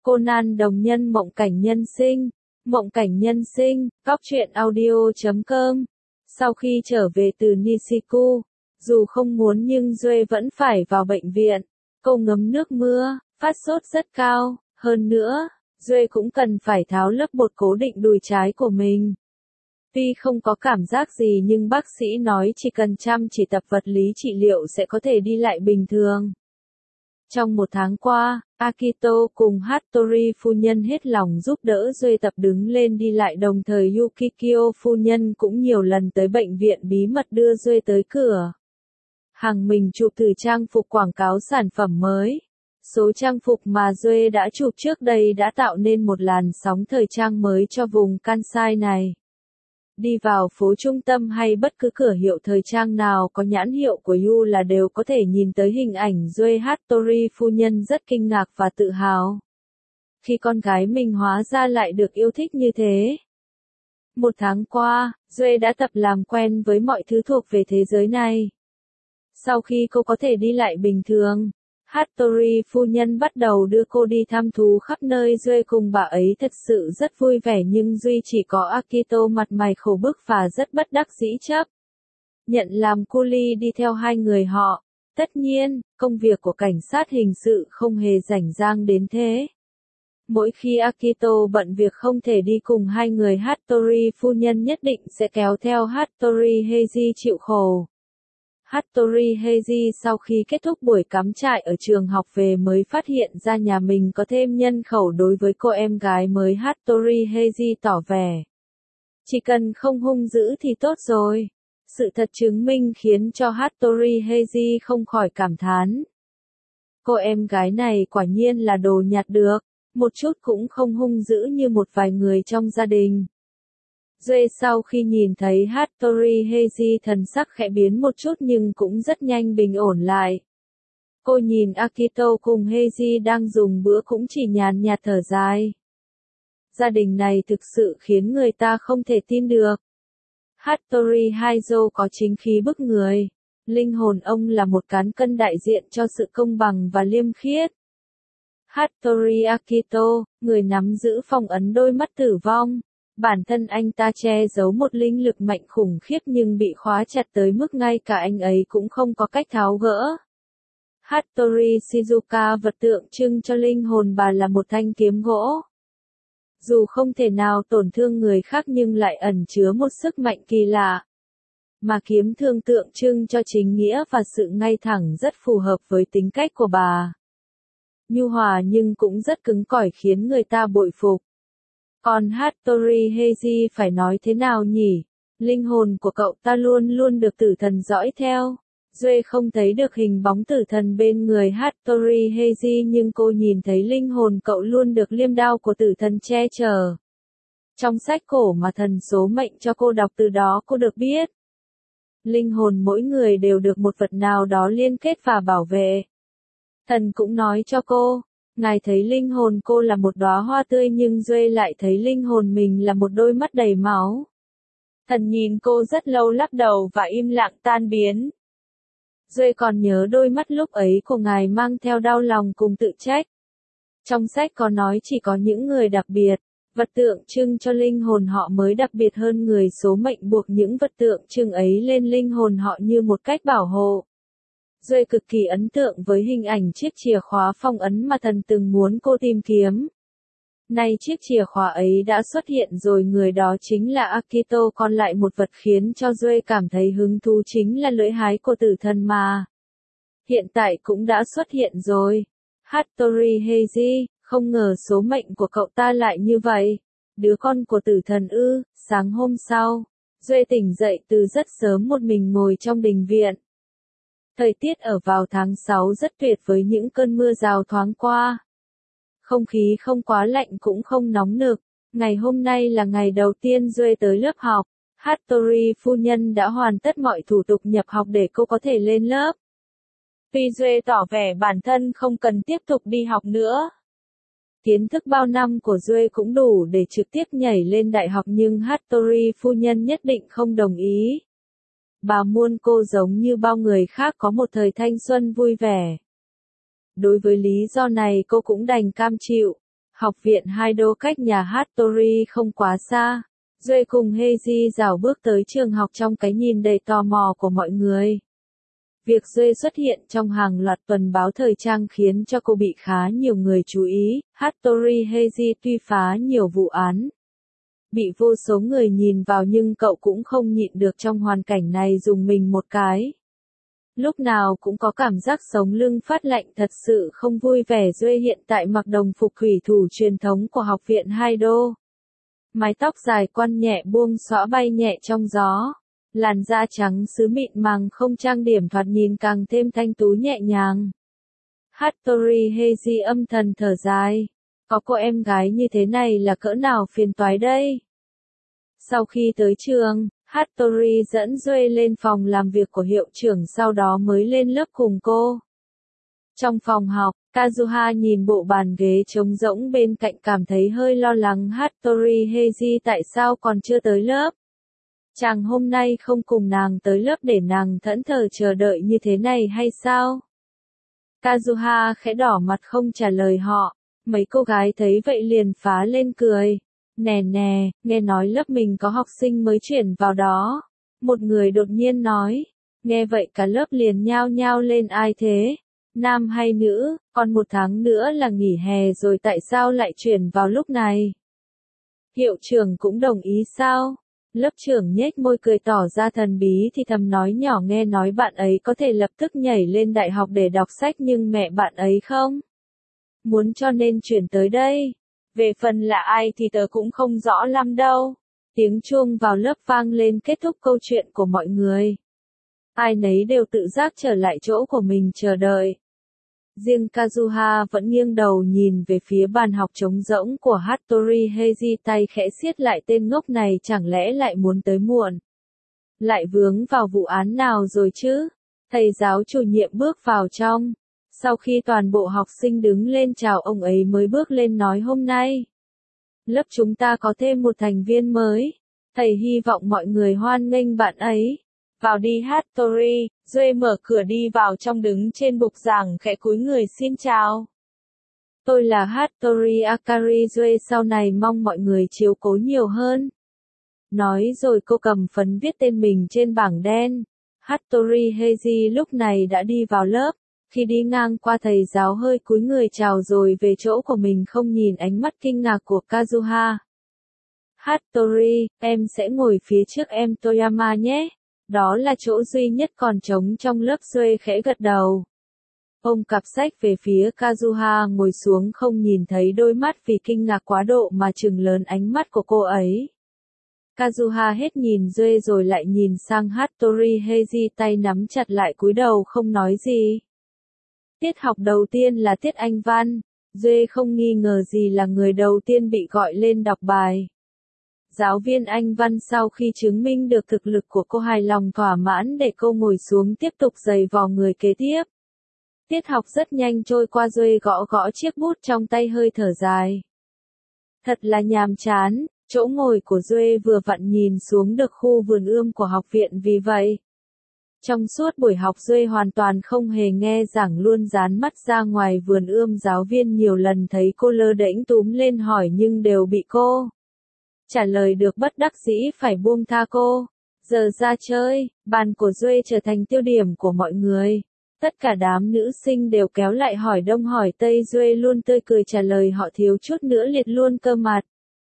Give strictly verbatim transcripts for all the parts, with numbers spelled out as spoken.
Conan đồng nhân mộng cảnh nhân sinh, mộng cảnh nhân sinh, góc truyện audio chấm com. Sau khi trở về từ Nishiku, dù không muốn nhưng Duệ vẫn phải vào bệnh viện. Cô ngấm nước mưa, phát sốt rất cao, hơn nữa, Duệ cũng cần phải tháo lớp bột cố định đùi trái của mình. Tuy không có cảm giác gì nhưng bác sĩ nói chỉ cần chăm chỉ tập vật lý trị liệu sẽ có thể đi lại bình thường. Trong một tháng qua, Akito cùng Hattori phu nhân hết lòng giúp đỡ Duệ tập đứng lên đi lại, đồng thời Yukikyo phu nhân cũng nhiều lần tới bệnh viện bí mật đưa Duệ tới cửa hàng mình chụp thử trang phục quảng cáo sản phẩm mới. Số trang phục mà Duệ đã chụp trước đây đã tạo nên một làn sóng thời trang mới cho vùng Kansai này. Đi vào phố trung tâm hay bất cứ cửa hiệu thời trang nào có nhãn hiệu của Yu là đều có thể nhìn tới hình ảnh Duệ. Hattori phu nhân rất kinh ngạc và tự hào khi con gái mình hóa ra lại được yêu thích như thế. Một tháng qua, Duệ đã tập làm quen với mọi thứ thuộc về thế giới này. Sau khi cô có thể đi lại bình thường, Hattori phu nhân bắt đầu đưa cô đi thăm thú khắp nơi. Duệ cùng bà ấy thật sự rất vui vẻ, nhưng duy chỉ có Akito mặt mày khổ bức và rất bất đắc dĩ chấp nhận làm cu li đi theo hai người họ. Tất nhiên, công việc của cảnh sát hình sự không hề rảnh rang đến thế. Mỗi khi Akito bận việc không thể đi cùng hai người, Hattori phu nhân nhất định sẽ kéo theo Hattori Heiji chịu khổ. Hattori Heiji sau khi kết thúc buổi cắm trại ở trường học về mới phát hiện ra nhà mình có thêm nhân khẩu. Đối với cô em gái mới, Hattori Heiji tỏ vẻ chỉ cần không hung dữ thì tốt rồi. Sự thật chứng minh khiến cho Hattori Heiji không khỏi cảm thán. Cô em gái này quả nhiên là đồ nhặt được, một chút cũng không hung dữ như một vài người trong gia đình. Duệ sau khi nhìn thấy Hattori Heiji thần sắc khẽ biến một chút nhưng cũng rất nhanh bình ổn lại. Cô nhìn Akito cùng Heiji đang dùng bữa cũng chỉ nhàn nhạt thở dài. Gia đình này thực sự khiến người ta không thể tin được. Hattori Haizo có chính khí bức người. Linh hồn ông là một cán cân đại diện cho sự công bằng và liêm khiết. Hattori Akito, người nắm giữ phong ấn đôi mắt tử vong. Bản thân anh ta che giấu một linh lực mạnh khủng khiếp nhưng bị khóa chặt tới mức ngay cả anh ấy cũng không có cách tháo gỡ. Hattori Shizuka, vật tượng trưng cho linh hồn bà, là một thanh kiếm gỗ. Dù không thể nào tổn thương người khác nhưng lại ẩn chứa một sức mạnh kỳ lạ. Mà kiếm thương tượng trưng cho chính nghĩa và sự ngay thẳng, rất phù hợp với tính cách của bà. Nhu hòa nhưng cũng rất cứng cỏi khiến người ta bội phục. Còn Hattori Heiji phải nói thế nào nhỉ? Linh hồn của cậu ta luôn luôn được tử thần dõi theo. Duệ không thấy được hình bóng tử thần bên người Hattori Heiji nhưng cô nhìn thấy linh hồn cậu luôn được liêm đao của tử thần che chở. Trong sách cổ mà thần số mệnh cho cô đọc, từ đó cô được biết linh hồn mỗi người đều được một vật nào đó liên kết và bảo vệ. Thần cũng nói cho cô, ngài thấy linh hồn cô là một đóa hoa tươi nhưng Duệ lại thấy linh hồn mình là một đôi mắt đầy máu. Thần nhìn cô rất lâu, lắc đầu và im lặng tan biến. Duệ còn nhớ đôi mắt lúc ấy của ngài mang theo đau lòng cùng tự trách. Trong sách có nói chỉ có những người đặc biệt, vật tượng trưng cho linh hồn họ mới đặc biệt hơn người, số mệnh buộc những vật tượng trưng ấy lên linh hồn họ như một cách bảo hộ. Duệ cực kỳ ấn tượng với hình ảnh chiếc chìa khóa phong ấn mà thần từng muốn cô tìm kiếm. Nay chiếc chìa khóa ấy đã xuất hiện rồi, người đó chính là Akito. Còn lại một vật khiến cho Duệ cảm thấy hứng thú chính là lưỡi hái của tử thần mà hiện tại cũng đã xuất hiện rồi. Hattori Heiji, không ngờ số mệnh của cậu ta lại như vậy. Đứa con của tử thần ư? Sáng hôm sau, Duệ tỉnh dậy từ rất sớm, một mình ngồi trong đình viện. Thời tiết ở vào tháng sáu rất tuyệt với những cơn mưa rào thoáng qua. Không khí không quá lạnh cũng không nóng nực. Ngày hôm nay là ngày đầu tiên Duệ tới lớp học. Hattori phu nhân đã hoàn tất mọi thủ tục nhập học để cô có thể lên lớp. Tuy Duệ tỏ vẻ bản thân không cần tiếp tục đi học nữa. Kiến thức bao năm của Duệ cũng đủ để trực tiếp nhảy lên đại học, nhưng Hattori phu nhân nhất định không đồng ý. Bà muốn cô giống như bao người khác có một thời thanh xuân vui vẻ. Đối với lý do này cô cũng đành cam chịu. Học viện Haido cách nhà Hattori không quá xa. Duệ cùng Heiji rảo bước tới trường học trong cái nhìn đầy tò mò của mọi người. Việc Duệ xuất hiện trong hàng loạt tuần báo thời trang khiến cho cô bị khá nhiều người chú ý. Hattori Heiji tuy phá nhiều vụ án, bị vô số người nhìn vào nhưng cậu cũng không nhịn được trong hoàn cảnh này dùng mình một cái. Lúc nào cũng có cảm giác sống lưng phát lạnh thật sự không vui vẻ. Duệ hiện tại mặc đồng phục thủy thủ truyền thống của học viện Haido. Mái tóc dài quăn nhẹ buông xõa bay nhẹ trong gió. Làn da trắng sứ mịn màng không trang điểm thoạt nhìn càng thêm thanh tú nhẹ nhàng. Hattori Heiji âm thầm thở dài. Có cô em gái như thế này là cỡ nào phiền toái đây. Sau khi tới trường, Hattori dẫn Duệ lên phòng làm việc của hiệu trưởng sau đó mới lên lớp cùng cô. Trong phòng học, Kazuha nhìn bộ bàn ghế trống rỗng bên cạnh cảm thấy hơi lo lắng. Hattori Heiji tại sao còn chưa tới lớp? Chàng hôm nay không cùng nàng tới lớp để nàng thẫn thờ chờ đợi như thế này hay sao? Kazuha khẽ đỏ mặt không trả lời họ. Mấy cô gái thấy vậy liền phá lên cười. Nè nè, nghe nói lớp mình có học sinh mới chuyển vào đó. Một người đột nhiên nói. Nghe vậy cả lớp liền nhao nhao lên, ai thế? Nam hay nữ? Còn một tháng nữa là nghỉ hè rồi tại sao lại chuyển vào lúc này? Hiệu trưởng cũng đồng ý sao? Lớp trưởng nhếch môi cười tỏ ra thần bí thì thầm nói nhỏ, nghe nói bạn ấy có thể lập tức nhảy lên đại học để đọc sách nhưng mẹ bạn ấy không muốn cho nên chuyển tới đây. Về phần là ai thì tớ cũng không rõ lắm đâu. Tiếng chuông vào lớp vang lên kết thúc câu chuyện của mọi người. Ai nấy đều tự giác trở lại chỗ của mình chờ đợi. Riêng Kazuha vẫn nghiêng đầu nhìn về phía bàn học trống rỗng của Hattori Heiji, tay khẽ siết lại, tên ngốc này chẳng lẽ lại muốn tới muộn. Lại vướng vào vụ án nào rồi chứ? Thầy giáo chủ nhiệm bước vào trong. Sau khi toàn bộ học sinh đứng lên chào ông ấy mới bước lên nói, hôm nay lớp chúng ta có thêm một thành viên mới. Thầy hy vọng mọi người hoan nghênh bạn ấy. Vào đi Hattori. Duệ mở cửa đi vào trong, đứng trên bục giảng khẽ cúi người xin chào. Tôi là Hattori Akari Duệ, sau này mong mọi người chiếu cố nhiều hơn. Nói rồi cô cầm phấn viết tên mình trên bảng đen. Hattori Heiji lúc này đã đi vào lớp. Khi đi ngang qua thầy giáo hơi cúi người chào rồi về chỗ của mình không nhìn ánh mắt kinh ngạc của Kazuha. Hattori, em sẽ ngồi phía trước em Toyama nhé. Đó là chỗ duy nhất còn trống trong lớp. Duệ khẽ gật đầu. Ôm cặp sách về phía Kazuha ngồi xuống, không nhìn thấy đôi mắt vì kinh ngạc quá độ mà trừng lớn ánh mắt của cô ấy. Kazuha hết nhìn Duệ rồi lại nhìn sang Hattori Heiji, tay nắm chặt lại cúi đầu không nói gì. Tiết học đầu tiên là tiết Anh văn. Duệ không nghi ngờ gì là người đầu tiên bị gọi lên đọc bài. Giáo viên Anh văn sau khi chứng minh được thực lực của cô hài lòng thỏa mãn để cô ngồi xuống tiếp tục giày vò người kế tiếp. Tiết học rất nhanh trôi qua, Duệ gõ gõ chiếc bút trong tay hơi thở dài. Thật là nhàm chán. Chỗ ngồi của Duệ vừa vặn nhìn xuống được khu vườn ươm của học viện, vì vậy trong suốt buổi học Duệ hoàn toàn không hề nghe giảng, luôn dán mắt ra ngoài vườn ươm. Giáo viên nhiều lần thấy cô lơ đễnh túm lên hỏi nhưng đều bị cô trả lời được, bất đắc dĩ phải buông tha cô. Giờ ra chơi, bàn của Duệ trở thành tiêu điểm của mọi người. Tất cả đám nữ sinh đều kéo lại hỏi đông hỏi tây, Duệ luôn tươi cười trả lời họ, thiếu chút nữa liệt luôn cơ mặt.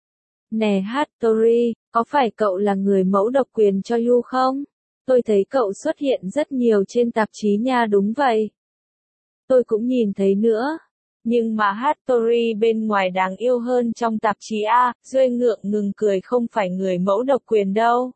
Nè Hattori, có phải cậu là người mẫu độc quyền cho Yu không? Tôi thấy cậu xuất hiện rất nhiều trên tạp chí nha. Đúng vậy. Tôi cũng nhìn thấy nữa. Nhưng mà Hattori bên ngoài đáng yêu hơn trong tạp chí a. Duệ ngượng ngừng cười, không phải người mẫu độc quyền đâu.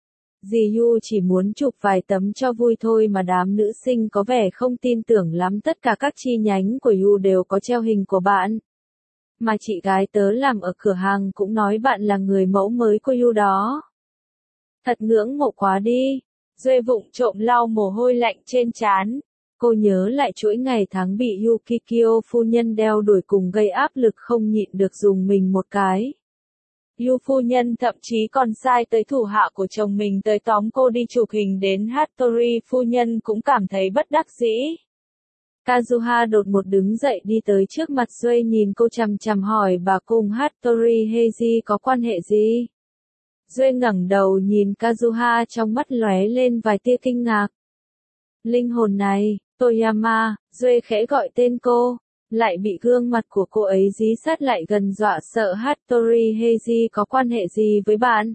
Dì Yu chỉ muốn chụp vài tấm cho vui thôi mà. Đám nữ sinh có vẻ không tin tưởng lắm. Tất cả các chi nhánh của Yu đều có treo hình của bạn. Mà chị gái tớ làm ở cửa hàng cũng nói bạn là người mẫu mới của Yu đó. Thật ngưỡng mộ quá đi. Duệ vụng trộm lau mồ hôi lạnh trên trán. Cô nhớ lại chuỗi ngày tháng bị Yukikyo phu nhân đeo đuổi cùng gây áp lực, không nhịn được dùng mình một cái. Yu phu nhân thậm chí còn sai tới thủ hạ của chồng mình tới tóm cô đi chụp hình, đến Hattori phu nhân cũng cảm thấy bất đắc dĩ. Kazuha đột một đứng dậy đi tới trước mặt Duệ nhìn cô chằm chằm hỏi bà cùng Hattori Heiji có quan hệ gì? Duệ ngẩng đầu nhìn Kazuha trong mắt lóe lên vài tia kinh ngạc. Linh hồn này, Toyama, Duệ khẽ gọi tên cô, lại bị gương mặt của cô ấy dí sát lại gần dọa sợ Hattori Heiji có quan hệ gì với bạn?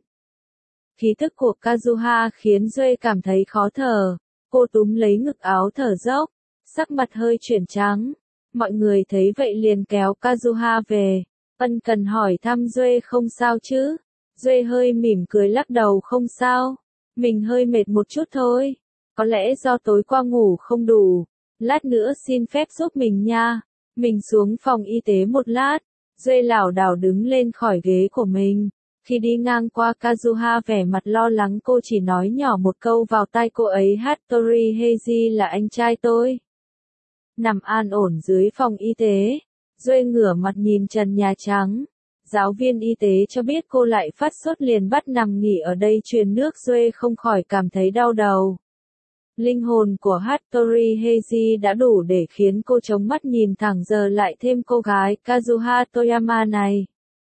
Khí thức của Kazuha khiến Duệ cảm thấy khó thở, cô túm lấy ngực áo thở dốc, sắc mặt hơi chuyển trắng. Mọi người thấy vậy liền kéo Kazuha về, ân cần hỏi thăm Duệ không sao chứ? Duệ hơi mỉm cười lắc đầu không sao, mình hơi mệt một chút thôi, có lẽ do tối qua ngủ không đủ, lát nữa xin phép giúp mình nha, mình xuống phòng y tế một lát. Duệ lảo đảo đứng lên khỏi ghế của mình, khi đi ngang qua Kazuha vẻ mặt lo lắng cô chỉ nói nhỏ một câu vào tai cô ấy Hattori Heiji là anh trai tôi. Nằm an ổn dưới phòng y tế, Duệ ngửa mặt nhìn trần nhà trắng. Giáo viên y tế cho biết cô lại phát sốt liền bắt nằm nghỉ ở đây truyền nước. Duệ không khỏi cảm thấy đau đầu. Linh hồn của Hattori Heiji đã đủ để khiến cô chống mắt nhìn thẳng giờ lại thêm cô gái Kazuha Toyama này.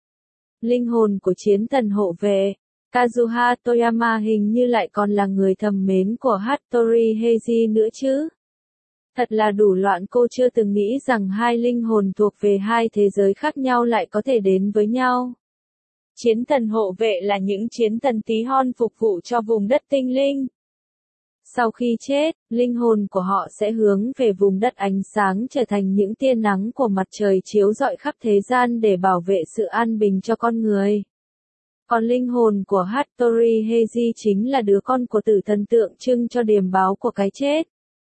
Linh hồn của chiến thần hộ vệ, Kazuha Toyama hình như lại còn là người thầm mến của Hattori Heiji nữa chứ. Thật là đủ loạn, cô chưa từng nghĩ rằng hai linh hồn thuộc về hai thế giới khác nhau lại có thể đến với nhau. Chiến thần hộ vệ là những chiến thần tí hon phục vụ cho vùng đất tinh linh. Sau khi chết, linh hồn của họ sẽ hướng về vùng đất ánh sáng trở thành những tia nắng của mặt trời chiếu rọi khắp thế gian để bảo vệ sự an bình cho con người. Còn linh hồn của Hattori Heiji chính là đứa con của tử thần tượng trưng cho điềm báo của cái chết.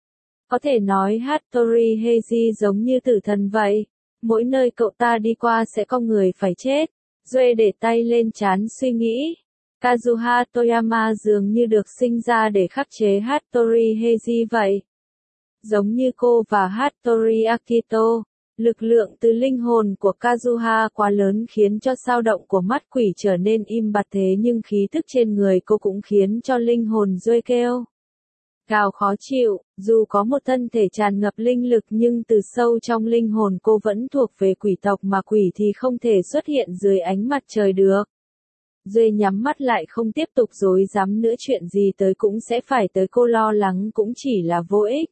Có thể nói Hattori Heiji giống như tử thần vậy, mỗi nơi cậu ta đi qua sẽ có người phải chết. Duệ để tay lên trán suy nghĩ. Kazuha Toyama dường như được sinh ra để khắc chế Hattori Heiji vậy. Giống như cô và Hattori Akito, lực lượng từ linh hồn của Kazuha quá lớn khiến cho dao động của mắt quỷ trở nên im bặt, thế nhưng khí thức trên người cô cũng khiến cho linh hồn Duệ kêu gào khó chịu. Dù có một thân thể tràn ngập linh lực nhưng từ sâu trong linh hồn cô vẫn thuộc về quỷ tộc, mà quỷ thì không thể xuất hiện dưới ánh mặt trời được. Duệ nhắm mắt lại không tiếp tục dối dám nữa, chuyện gì tới cũng sẽ phải tới, cô lo lắng cũng chỉ là vô ích.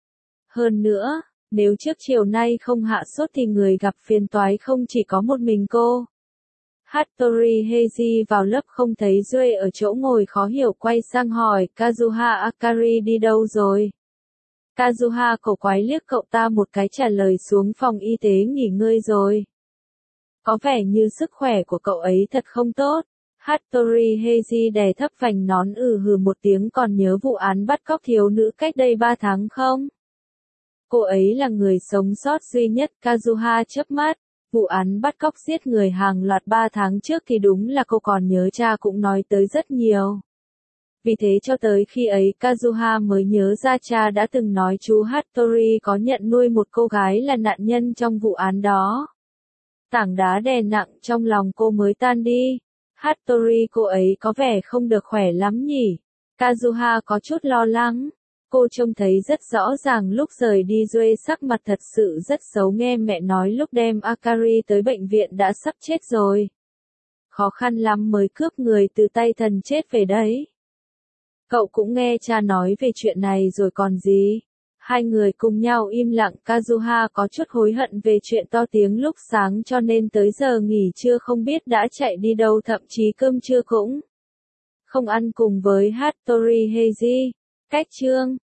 Hơn nữa, nếu trước chiều nay không hạ sốt thì người gặp phiền toái không chỉ có một mình cô. Hattori Heiji vào lớp không thấy Duệ ở chỗ ngồi khó hiểu quay sang hỏi Kazuha Akari đi đâu rồi. Kazuha cổ quái liếc cậu ta một cái trả lời xuống phòng y tế nghỉ ngơi rồi. Có vẻ như sức khỏe của cậu ấy thật không tốt. Hattori Heiji đè thấp vành nón ừ hừ một tiếng, còn nhớ vụ án bắt cóc thiếu nữ cách đây ba tháng không? Cô ấy là người sống sót duy nhất. Kazuha chớp mắt. Vụ án bắt cóc giết người hàng loạt ba tháng trước thì đúng là cô còn nhớ, cha cũng nói tới rất nhiều. Vì thế cho tới khi ấy Kazuha mới nhớ ra cha đã từng nói chú Hattori có nhận nuôi một cô gái là nạn nhân trong vụ án đó. Tảng đá đè nặng trong lòng cô mới tan đi. Hattori, cô ấy có vẻ không được khỏe lắm nhỉ? Kazuha có chút lo lắng. Cô trông thấy rất rõ ràng lúc rời đi Duệ sắc mặt thật sự rất xấu, nghe mẹ nói lúc đem Akari tới bệnh viện đã sắp chết rồi. Khó khăn lắm mới cướp người từ tay thần chết về đấy. Cậu cũng nghe cha nói về chuyện này rồi còn gì. Hai người cùng nhau im lặng. Kazuha có chút hối hận về chuyện to tiếng lúc sáng cho nên tới giờ nghỉ trưa không biết đã chạy đi đâu, thậm chí cơm trưa cũng không ăn cùng với Hattori Heiji. Cách chương